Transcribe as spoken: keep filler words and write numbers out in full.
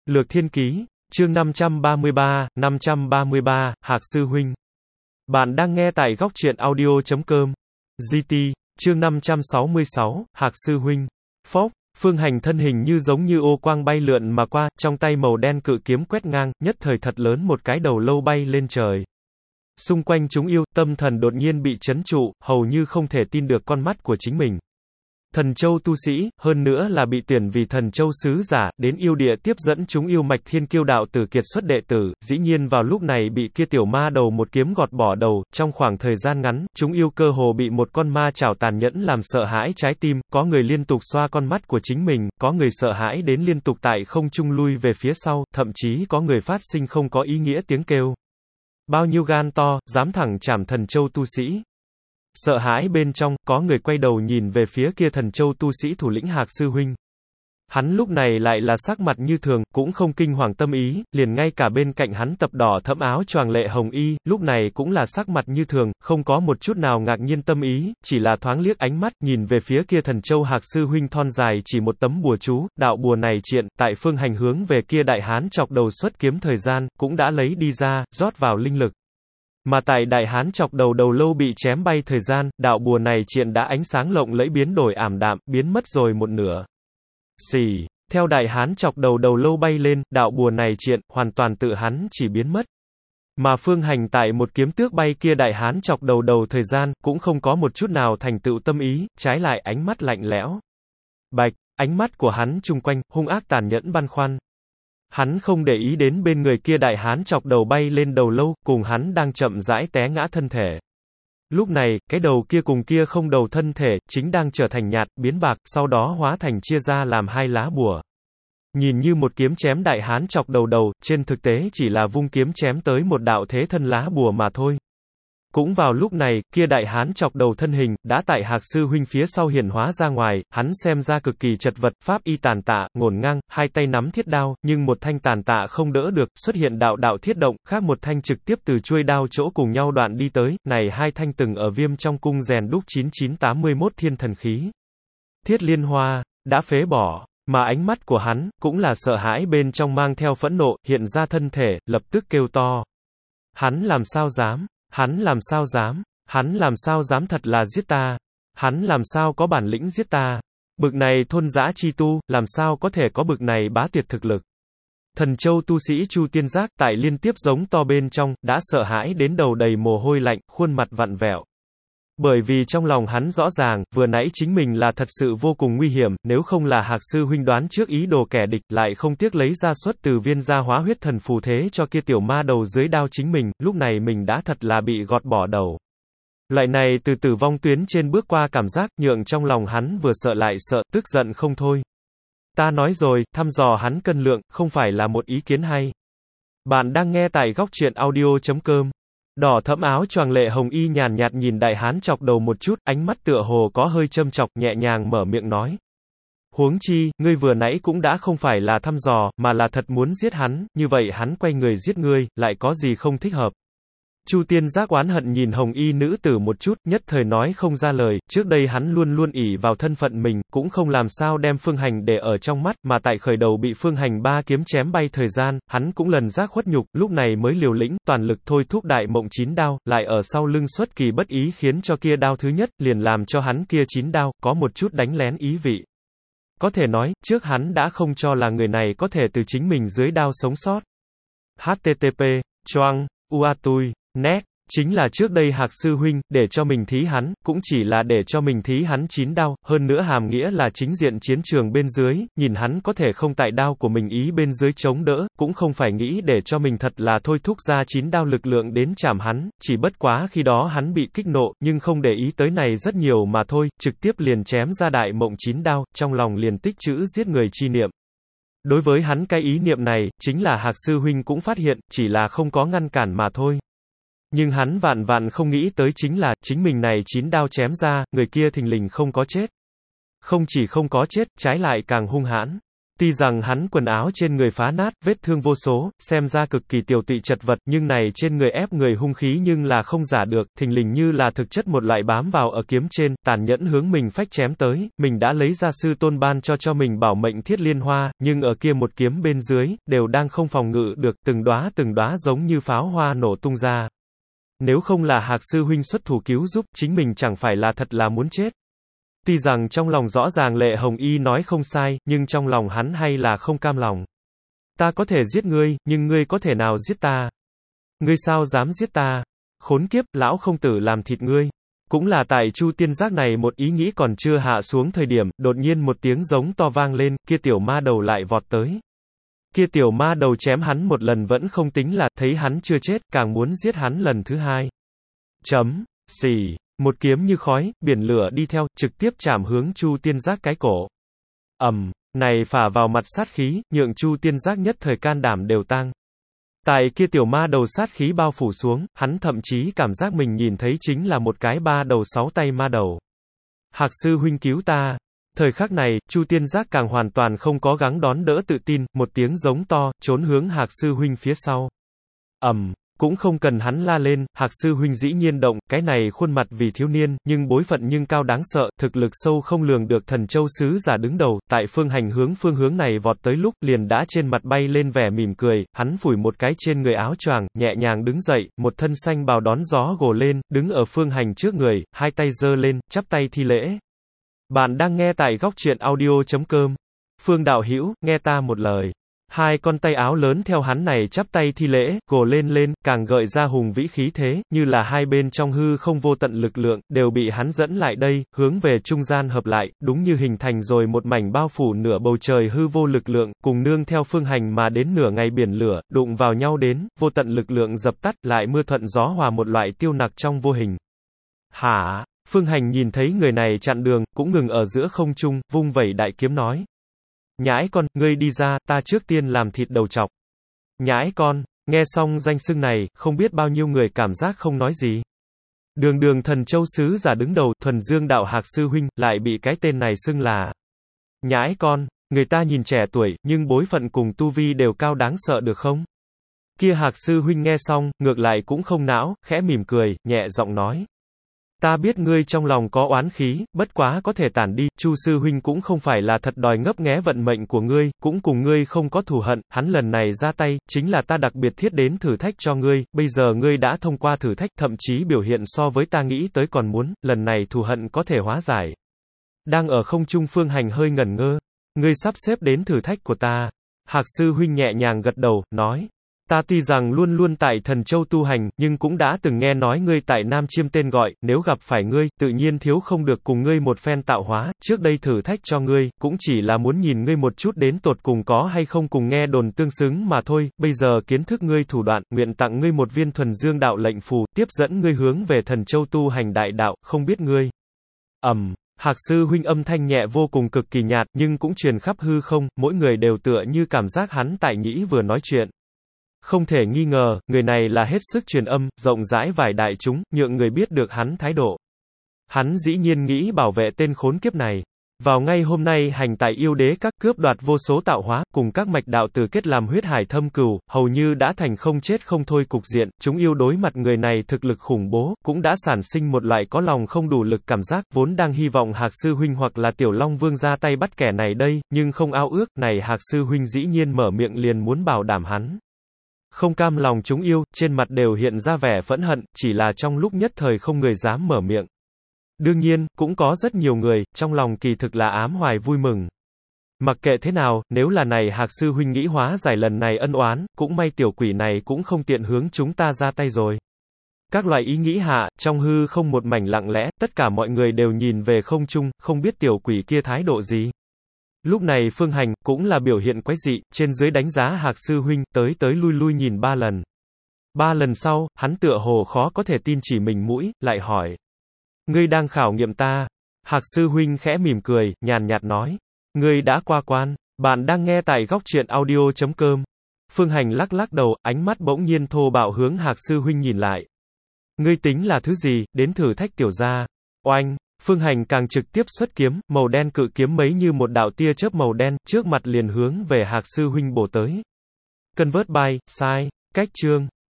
Lược Thiên Ký, chương năm trăm ba mươi ba, năm trăm ba mươi ba, Hạc Sư Huynh. Bạn đang nghe tại góc truyện audio chấm com. giê tê, chương năm trăm sáu mươi sáu, Hạc Sư Huynh. Phốc, Phương Hành thân hình như giống như ô quang bay lượn mà qua, trong tay màu đen cự kiếm quét ngang, nhất thời thật lớn một cái đầu lâu bay lên trời. Xung quanh chúng yêu, tâm thần đột nhiên bị chấn trụ, hầu như không thể tin được con mắt của chính mình. Thần Châu tu sĩ, hơn nữa là bị tuyển vì Thần Châu sứ giả, đến yêu địa tiếp dẫn chúng yêu mạch Thiên Kiêu đạo tử kiệt xuất đệ tử, dĩ nhiên vào lúc này bị kia tiểu ma đầu một kiếm gọt bỏ đầu, trong khoảng thời gian ngắn, chúng yêu cơ hồ bị một con ma chảo tàn nhẫn làm sợ hãi trái tim, có người liên tục xoa con mắt của chính mình, có người sợ hãi đến liên tục tại không trung lui về phía sau, thậm chí có người phát sinh không có ý nghĩa tiếng kêu. Bao nhiêu gan to, dám thẳng chảm Thần Châu tu sĩ. Sợ hãi bên trong, có người quay đầu nhìn về phía kia Thần Châu tu sĩ thủ lĩnh Hạc Sư Huynh. Hắn lúc này lại là sắc mặt như thường, cũng không kinh hoàng tâm ý, liền ngay cả bên cạnh hắn tập đỏ thẫm áo choàng lệ hồng y, lúc này cũng là sắc mặt như thường, không có một chút nào ngạc nhiên tâm ý, chỉ là thoáng liếc ánh mắt, nhìn về phía kia Thần Châu Hạc Sư Huynh thon dài chỉ một tấm bùa chú, đạo bùa này triện, tại Phương Hành hướng về kia đại hán chọc đầu xuất kiếm thời gian, cũng đã lấy đi ra, rót vào linh lực. Mà tại đại hán chọc đầu đầu lâu bị chém bay thời gian, đạo bùa này triện đã ánh sáng lộng lẫy biến đổi ảm đạm, biến mất rồi một nửa. Xì, theo đại hán chọc đầu đầu lâu bay lên, đạo bùa này triện, hoàn toàn tự hắn chỉ biến mất. Mà Phương Hành tại một kiếm tước bay kia đại hán chọc đầu đầu thời gian, cũng không có một chút nào thành tựu tâm ý, trái lại ánh mắt lạnh lẽo. Bạch, ánh mắt của hắn chung quanh, hung ác tàn nhẫn băn khoăn. Hắn không để ý đến bên người kia đại hán chọc đầu bay lên đầu lâu, cùng hắn đang chậm rãi té ngã thân thể. Lúc này, cái đầu kia cùng kia không đầu thân thể, chính đang trở thành nhạt, biến bạc, sau đó hóa thành chia ra làm hai lá bùa. Nhìn như một kiếm chém đại hán chọc đầu đầu, trên thực tế chỉ là vung kiếm chém tới một đạo thế thân lá bùa mà thôi. Cũng vào lúc này, kia đại hán chọc đầu thân hình, đã tại Hạc Sư Huynh phía sau hiển hóa ra ngoài, hắn xem ra cực kỳ chật vật, pháp y tàn tạ, ngổn ngang, hai tay nắm thiết đao, nhưng một thanh tàn tạ không đỡ được, xuất hiện đạo đạo thiết động, khác một thanh trực tiếp từ chuôi đao chỗ cùng nhau đoạn đi tới, này hai thanh từng ở Viêm trong cung rèn đúc chín chín tám mươi mốt thiên thần khí. Thiết liên hoa, đã phế bỏ, mà ánh mắt của hắn, cũng là sợ hãi bên trong mang theo phẫn nộ, hiện ra thân thể, lập tức kêu to. Hắn làm sao dám? Hắn làm sao dám, hắn làm sao dám thật là giết ta, hắn làm sao có bản lĩnh giết ta, bực này thôn dã chi tu, làm sao có thể có bực này bá tuyệt thực lực. Thần Châu tu sĩ Chu Tiên Giác tại liên tiếp giống to bên trong, đã sợ hãi đến đầu đầy mồ hôi lạnh, khuôn mặt vặn vẹo. Bởi vì trong lòng hắn rõ ràng, vừa nãy chính mình là thật sự vô cùng nguy hiểm, nếu không là Hạc Sư Huynh đoán trước ý đồ kẻ địch, lại không tiếc lấy ra xuất từ viên gia hóa huyết thần phù thế cho kia tiểu ma đầu dưới đao chính mình, lúc này mình đã thật là bị gọt bỏ đầu. Loại này từ tử vong tuyến trên bước qua cảm giác, nhượng trong lòng hắn vừa sợ lại sợ, tức giận không thôi. Ta nói rồi, thăm dò hắn cân lượng, không phải là một ý kiến hay. Bạn đang nghe tại góc truyện audio chấm com. Đỏ thẫm áo choàng lệ hồng y nhàn nhạt nhìn đại hán chọc đầu một chút, ánh mắt tựa hồ có hơi châm chọc, nhẹ nhàng mở miệng nói. Huống chi, ngươi vừa nãy cũng đã không phải là thăm dò, mà là thật muốn giết hắn, như vậy hắn quay người giết ngươi, lại có gì không thích hợp. Chu Tiên Giác oán hận nhìn hồng y nữ tử một chút, nhất thời nói không ra lời, trước đây hắn luôn luôn ỷ vào thân phận mình, cũng không làm sao đem Phương Hành để ở trong mắt, mà tại khởi đầu bị Phương Hành ba kiếm chém bay thời gian, hắn cũng lần giác khuất nhục, lúc này mới liều lĩnh, toàn lực thôi thúc đại mộng chín đao, lại ở sau lưng xuất kỳ bất ý khiến cho kia đao thứ nhất, liền làm cho hắn kia chín đao, có một chút đánh lén ý vị. Có thể nói, trước hắn đã không cho là người này có thể từ chính mình dưới đao sống sót. H T T P, choang, uatui. Nét, chính là trước đây Hạc Sư Huynh, để cho mình thí hắn, cũng chỉ là để cho mình thí hắn chín đao, hơn nữa hàm nghĩa là chính diện chiến trường bên dưới, nhìn hắn có thể không tại đao của mình ý bên dưới chống đỡ, cũng không phải nghĩ để cho mình thật là thôi thúc ra chín đao lực lượng đến chảm hắn, chỉ bất quá khi đó hắn bị kích nộ, nhưng không để ý tới này rất nhiều mà thôi, trực tiếp liền chém ra đại mộng chín đao, trong lòng liền tích trữ giết người chi niệm. Đối với hắn cái ý niệm này, chính là Hạc Sư Huynh cũng phát hiện, chỉ là không có ngăn cản mà thôi. Nhưng hắn vạn vạn không nghĩ tới chính là, chính mình này chín đao chém ra, người kia thình lình không có chết. Không chỉ không có chết, trái lại càng hung hãn. Tuy rằng hắn quần áo trên người phá nát, vết thương vô số, xem ra cực kỳ tiều tụy chật vật, nhưng này trên người ép người hung khí nhưng là không giả được, thình lình như là thực chất một loại bám vào ở kiếm trên, tàn nhẫn hướng mình phách chém tới, mình đã lấy ra sư tôn ban cho cho mình bảo mệnh thiết liên hoa, nhưng ở kia một kiếm bên dưới, đều đang không phòng ngự được, từng đóa từng đóa giống như pháo hoa nổ tung ra. Nếu không là Hạc sư huynh xuất thủ cứu giúp, chính mình chẳng phải là thật là muốn chết. Tuy rằng trong lòng rõ ràng Lệ Hồng Y nói không sai, nhưng trong lòng hắn hay là không cam lòng. Ta có thể giết ngươi, nhưng ngươi có thể nào giết ta? Ngươi sao dám giết ta? Khốn kiếp, lão không tử làm thịt ngươi. Cũng là tại Chu Tiên Giác này một ý nghĩ còn chưa hạ xuống thời điểm, đột nhiên một tiếng giống to vang lên, kia tiểu ma đầu lại vọt tới. Kia tiểu ma đầu chém hắn một lần vẫn không tính là, thấy hắn chưa chết, càng muốn giết hắn lần thứ hai. Chấm, xì. Một kiếm như khói, biển lửa đi theo, trực tiếp chạm hướng Chu Tiên Giác cái cổ. Ầm, um, này phả vào mặt sát khí, nhượng Chu Tiên Giác nhất thời can đảm đều tang. Tại kia tiểu ma đầu sát khí bao phủ xuống, hắn thậm chí cảm giác mình nhìn thấy chính là một cái ba đầu sáu tay ma đầu. Hạc sư huynh cứu ta. Thời khắc này, Chu Tiên Giác càng hoàn toàn không có gắng đón đỡ tự tin, một tiếng giống to, trốn hướng Hạc sư huynh phía sau. Ầm. Um, Cũng không cần hắn la lên, Hạc sư huynh dĩ nhiên động, cái này khuôn mặt vì thiếu niên, nhưng bối phận nhưng cao đáng sợ, thực lực sâu không lường được Thần Châu sứ giả đứng đầu, tại phương hành hướng phương hướng này vọt tới lúc, liền đã trên mặt bay lên vẻ mỉm cười, hắn phủi một cái trên người áo choàng, nhẹ nhàng đứng dậy, một thân xanh bào đón gió gồ lên, đứng ở phương hành trước người, hai tay giơ lên, chắp tay thi lễ. Bạn đang nghe tại góc truyện audio chấm com. Phương đạo hữu, nghe ta một lời. Hai con tay áo lớn theo hắn này chắp tay thi lễ, gồ lên lên, càng gợi ra hùng vĩ khí thế, như là hai bên trong hư không vô tận lực lượng, đều bị hắn dẫn lại đây, hướng về trung gian hợp lại, đúng như hình thành rồi một mảnh bao phủ nửa bầu trời hư vô lực lượng, cùng nương theo phương hành mà đến nửa ngày biển lửa, đụng vào nhau đến, vô tận lực lượng dập tắt, lại mưa thuận gió hòa một loại tiêu nặc trong vô hình. Hả? Phương hành nhìn thấy người này chặn đường, cũng ngừng ở giữa không trung, vung vẩy đại kiếm nói. Nhãi con, ngươi đi ra, ta trước tiên làm thịt đầu chọc. Nhãi con, nghe xong danh xưng này, không biết bao nhiêu người cảm giác không nói gì. Đường đường Thần Châu sứ giả đứng đầu, thuần dương đạo Hạc sư huynh, lại bị cái tên này xưng là nhãi con, người ta nhìn trẻ tuổi, nhưng bối phận cùng tu vi đều cao đáng sợ được không? Kia Hạc sư huynh nghe xong, ngược lại cũng không não, khẽ mỉm cười, nhẹ giọng nói. Ta biết ngươi trong lòng có oán khí, bất quá có thể tản đi, Chu sư huynh cũng không phải là thật đòi ngấp nghé vận mệnh của ngươi, cũng cùng ngươi không có thù hận, hắn lần này ra tay, chính là ta đặc biệt thiết đến thử thách cho ngươi, bây giờ ngươi đã thông qua thử thách, thậm chí biểu hiện so với ta nghĩ tới còn muốn, lần này thù hận có thể hóa giải. Đang ở không trung phương hành hơi ngẩn ngơ, ngươi sắp xếp đến thử thách của ta. Hạc sư huynh nhẹ nhàng gật đầu, nói. Ta tuy rằng luôn luôn tại Thần Châu tu hành, nhưng cũng đã từng nghe nói ngươi tại Nam Chiêm tên gọi, nếu gặp phải ngươi, tự nhiên thiếu không được cùng ngươi một phen tạo hóa, trước đây thử thách cho ngươi, cũng chỉ là muốn nhìn ngươi một chút đến tột cùng có hay không cùng nghe đồn tương xứng mà thôi, bây giờ kiến thức ngươi thủ đoạn, nguyện tặng ngươi một viên thuần dương đạo lệnh phù, tiếp dẫn ngươi hướng về Thần Châu tu hành đại đạo, không biết ngươi. Ầm. Um. Hạc sư huynh âm thanh nhẹ vô cùng cực kỳ nhạt, nhưng cũng truyền khắp hư không, mỗi người đều tựa như cảm giác hắn tại nghĩ vừa nói chuyện. Không thể nghi ngờ, người này là hết sức truyền âm, rộng rãi vải đại chúng, nhượng người biết được hắn thái độ. Hắn dĩ nhiên nghĩ bảo vệ tên khốn kiếp này. Vào ngay hôm nay hành tại yêu đế các cướp đoạt vô số tạo hóa, cùng các mạch đạo tử kết làm huyết hải thâm cừu, hầu như đã thành không chết không thôi cục diện, chúng yêu đối mặt người này thực lực khủng bố, cũng đã sản sinh một loại có lòng không đủ lực cảm giác, vốn đang hy vọng Hạc sư huynh hoặc là Tiểu Long Vương ra tay bắt kẻ này đây, nhưng không ao ước, này Hạc sư huynh dĩ nhiên mở miệng liền muốn bảo đảm hắn. Không cam lòng chúng yêu, trên mặt đều hiện ra vẻ phẫn hận, chỉ là trong lúc nhất thời không người dám mở miệng. Đương nhiên, cũng có rất nhiều người, trong lòng kỳ thực là ám hoài vui mừng. Mặc kệ thế nào, nếu là này Hạc sư huynh nghĩ hóa giải lần này ân oán, cũng may tiểu quỷ này cũng không tiện hướng chúng ta ra tay rồi. Các loại ý nghĩ hạ, trong hư không một mảnh lặng lẽ, tất cả mọi người đều nhìn về không trung, không biết tiểu quỷ kia thái độ gì. Lúc này phương hành, cũng là biểu hiện quái dị, trên dưới đánh giá Hạc sư huynh, tới tới lui lui nhìn ba lần. Ba lần sau, hắn tựa hồ khó có thể tin chỉ mình mũi, lại hỏi. Ngươi đang khảo nghiệm ta. Hạc sư huynh khẽ mỉm cười, nhàn nhạt nói. Ngươi đã qua quan, bạn đang nghe tại góc truyện audio chấm com. Phương hành lắc lắc đầu, ánh mắt bỗng nhiên thô bạo hướng Hạc sư huynh nhìn lại. Ngươi tính là thứ gì, đến thử thách tiểu gia. Oanh, Phương Hành càng trực tiếp xuất kiếm, màu đen cự kiếm mấy như một đạo tia chớp màu đen, trước mặt liền hướng về Hạc sư huynh bổ tới. Convert by, sai, cách chương.